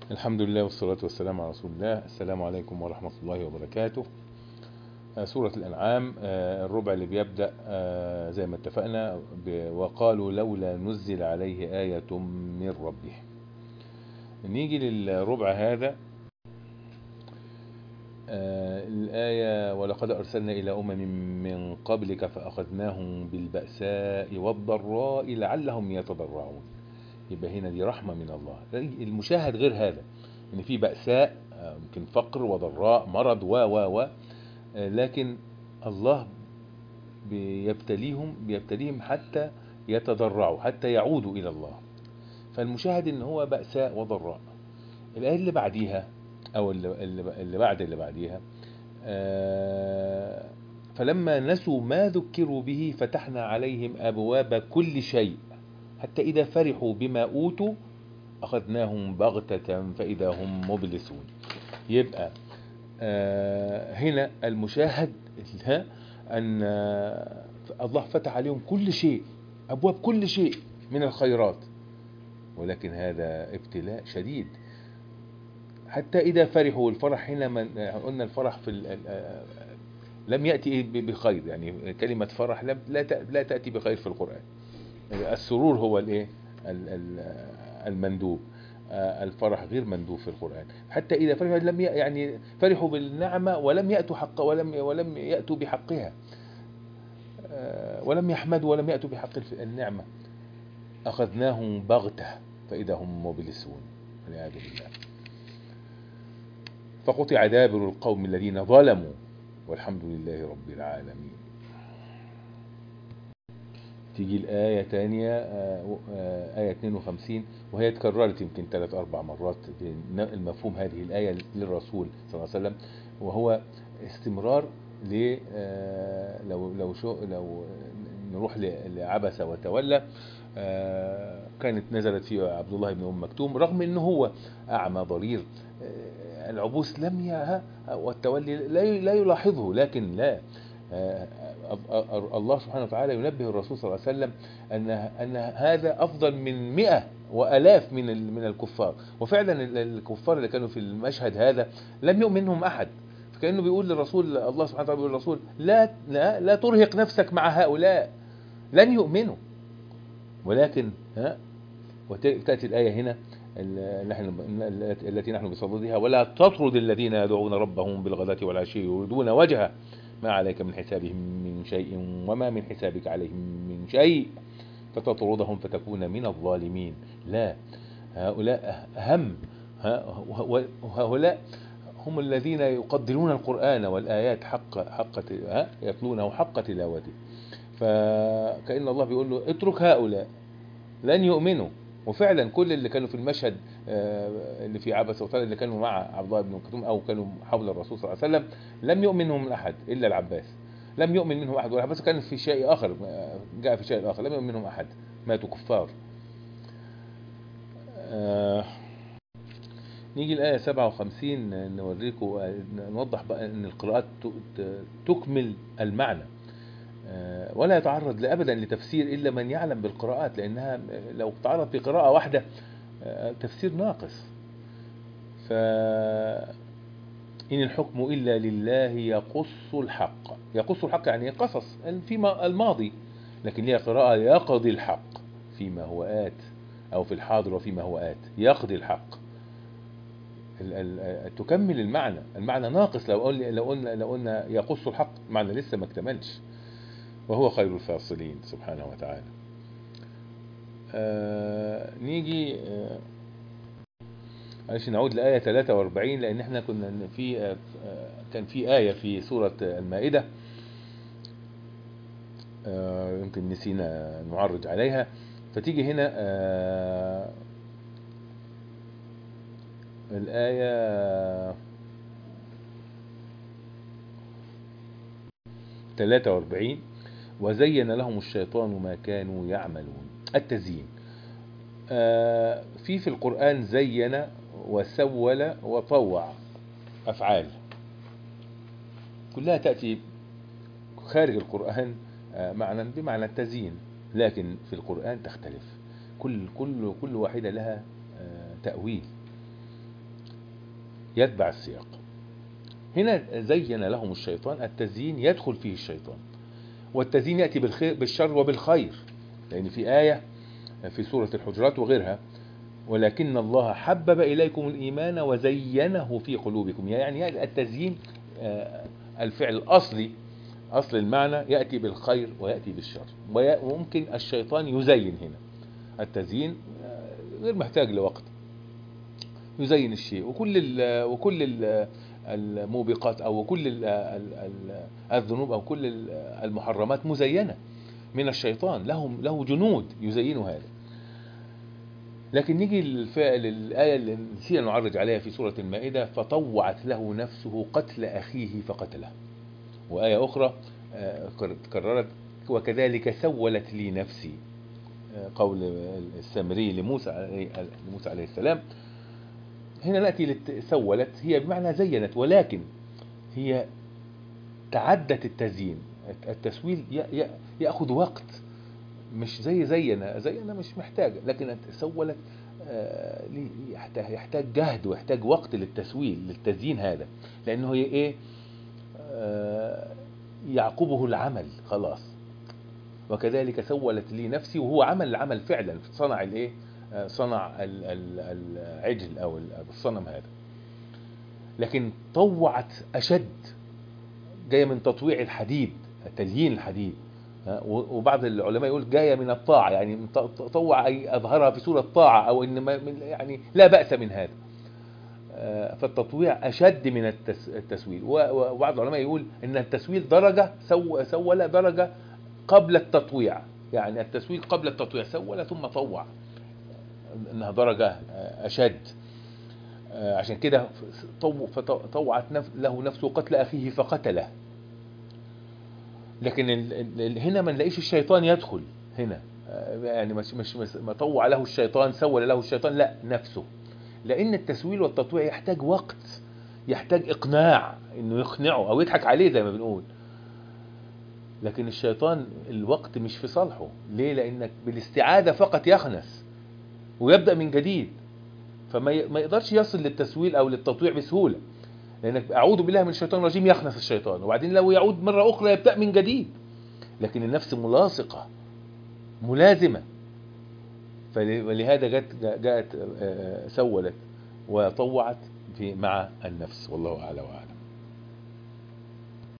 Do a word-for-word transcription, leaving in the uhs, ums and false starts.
الحمد لله والصلاة والسلام على رسول الله. السلام عليكم ورحمة الله وبركاته. آه، سورة الأنعام، آه، الربع اللي بيبدأ آه، زي ما اتفقنا ب- وقالوا لولا نزل عليه آية من ربه. نيجي للربع هذا. آه، الآية ولقد أرسلنا إلى أمم من قبلك فأخذناهم بالبأساء والضراء لعلهم يتضرعون. يبقى هنا دي رحمة من الله. المشاهد غير هذا، ان في بأساء، آه، يمكن فقر وضراء مرض و و و آه، لكن الله بيبتليهم بيبتليهم حتى يتضرعوا، حتى يعودوا إلى الله. فالمشاهد ان هو بأساء وضراء. الآية اللي بعديها او اللي, اللي اللي بعد اللي بعديها، آه، فلما نسوا ما ذكروا به فتحنا عليهم أبواب كل شيء حتى إذا فرحوا بما أوتوا أخذناهم بغتة فإذا هم مبلسون. يبقى آه هنا المشاهد ها، أن آه، الله فتح عليهم كل شيء، أبواب كل شيء من الخيرات، ولكن هذا ابتلاء شديد. حتى إذا فرحوا، الفرح هنا من قلنا الفرح في ال- آه، لم يأتي ب- بخير، يعني كلمة فرح لم لا تأ- لا تأتي بخير في القرآن. السرور هو الايه، ال- ال- المندوب. آه، الفرح غير مندوب في القرآن. حتى إذا فرحوا لم ي- يعني فرحوا بالنعمة ولم يأتوا حق ولم ولم يأتوا بحقها، آه، ولم يحمدوا ولم يأتوا بحق الف- النعمة. أخذناهم بغتة فإذا هم مبلسون، والعياذ بالله. فقطع دابر القوم الذين ظلموا والحمد لله رب العالمين. تيجي الآية تانية، آه، آه، آية اثنين وخمسين، وهي اتكررت يمكن ثلاث أربع مرات المفهوم هذه الآية للرسول صلى الله عليه وسلم، وهو استمرار ل آه، لو لو شو لو نروح ل- لعبس وتولى. آه، كانت نزلت في عبد الله بن أم مكتوم، رغم أنه هو أعمى ضرير. آه، العبوس لم ي... والتولي لا لا يلاحظه، لكن لا، آه، آه، الله سبحانه وتعالى ينبه الرسول صلى الله عليه وسلم أن أن هذا أفضل من مئة وآلاف من ال- من الكفار. وفعلا ال- الكفار اللي كانوا في المشهد هذا لم يؤمن منهم أحد. فكأنه بيقول للرسول، الله سبحانه وتعالى بيقول للرسول لا لا لا ترهق نفسك مع هؤلاء، لن يؤمنوا. ولكن ها، وتأتي الآية هنا ال- نحن التي نحن بصددها، ولا تطرد الذين يدعون ربهم بالغداة والعشي يريدون وجهه ما عليك من حسابهم من شيء وما من حسابك عليهم من شيء فتطردهم فتكون من الظالمين. لا، هؤلاء أهم. ها- وهؤلاء هم الذين يقدرون القرآن والآيات حق حق ها، يتلونه حق تلاوته. فكأن الله بيقول له اترك هؤلاء لن يؤمنوا. وفعلا كل اللي كانوا في المشهد، آه، اللي في عبس وتولى، اللي كانوا مع عبد الله بن مكتوم او كانوا حول الرسول صلى الله عليه وسلم، لم يؤمن منهم احد الا العباس. لم يؤمن منهم احد، والعباس كان في شيء اخر، آه، جاء في شيء اخر، لم يؤمن منهم احد، ماتوا كفار. آه، نيجي الآية سبعة وخمسين، نوريكم، آه، نوضح بقى ان القراءات ت- ت- تكمل المعنى. آه، ولا يتعرض لأبدا لتفسير إلا من يعلم بالقراءات، لأنها لو تعرض في قراءة واحدة آه، تفسير ناقص. فإن الحكم إلا لله يقص الحق. يقص الحق يعني قصص فيما الماضي، لكن ليها قراءة يقضي الحق فيما هو آت، أو في الحاضر وفيما هو آت يقضي الحق. ال- ال- تكمل المعنى. المعنى ناقص لو قلنا لو قلنا لو قلنا يقص الحق، المعنى لسه ما اكتملش. وهو خير الفاصلين سبحانه وتعالى. آه نيجي، آه معلش نعود لآية ثلاثة وأربعين، لأن احنا كنا في آه كان في آية في سورة المائدة، آه يمكن نسينا نعرج عليها. فتيجي هنا آه الآية ثلاثة وأربعين، وزين لهم الشيطان ما كانوا يعملون. التزيين، آه في في القرآن زين وسول وطوع، أفعال كلها تأتي خارج القرآن آه، معنى بمعنى التزيين، لكن في القرآن تختلف. كل كل كل واحدة لها آه، تأويل. يتبع السياق. هنا زين لهم الشيطان، التزيين يدخل فيه الشيطان، والتزيين يأتي بالخير بالشر وبالخير، لأن في آية في سورة الحجرات وغيرها: ولكن الله حبب إليكم الإيمان وزينه في قلوبكم. يعني التزيين الفعل الأصلي، أصل المعنى يأتي بالخير ويأتي بالشر، وممكن الشيطان يزين. هنا التزيين غير محتاج لوقت، يزين الشيء، وكل ال وكل ال الموبقات أو كل ال ال الذنوب أو كل المحرمات مزينة من الشيطان، لهم له جنود يزينوا هذا. لكن نيجي للآية اللي نسينا نعرج عليها في سورة المائدة: فطوعت له نفسه قتل أخيه فقتله. وآية أخرى تكررت: وكذلك سولت لي نفسي، قول السامري لموسى لموسى عليه السلام. هنا نأتي لسولت، هي بمعنى زينت، ولكن هي تعدت التزيين. التسويل يأخذ وقت، مش زي زينا زينا مش محتاجة، لكن سولت يحتاج جهد ويحتاج وقت للتسويل للتزيين هذا، لأنه هي إيه يعقبه العمل خلاص. وكذلك سولت لي نفسي، وهو عمل العمل فعلا، صنع الايه صنع العجل او الصنم هذا. لكن طوعت اشد، جايه من تطويع الحديد، تليين الحديد. وبعض العلماء يقول جايه من الطاعه، يعني طوع اي اظهرها في صوره طاعه، او ان يعني لا باس من هذا. فالتطويع اشد من التسويل. وبعض العلماء يقول ان التسويل درجه، سو سول درجه قبل التطويع، يعني التسويل قبل التطويع، سول ثم طوع، انها درجه اشد. عشان كده فطوعت له نفسه قتل اخيه فقتله. لكن هنا ما نلاقيش الشيطان يدخل هنا، يعني مش مش ما طوع له الشيطان، سول له الشيطان، لا، نفسه. لان التسويل والتطويع يحتاج وقت، يحتاج اقناع، انه يقنعه او يضحك عليه زي ما بنقول. لكن الشيطان الوقت مش في صالحه. ليه؟ لانك بالاستعادة فقط يخنس ويبدأ من جديد، فما يقدرش يصل للتسويل او للتطويع بسهولة، لانك اعوذ بالله من الشيطان الرجيم يخنس الشيطان، وبعدين لو يعود مرة اخرى يبدأ من جديد. لكن النفس ملاصقة ملازمة، فلهذا جاءت جاءت سولت وطوعت في مع النفس. والله اعلى واعلم.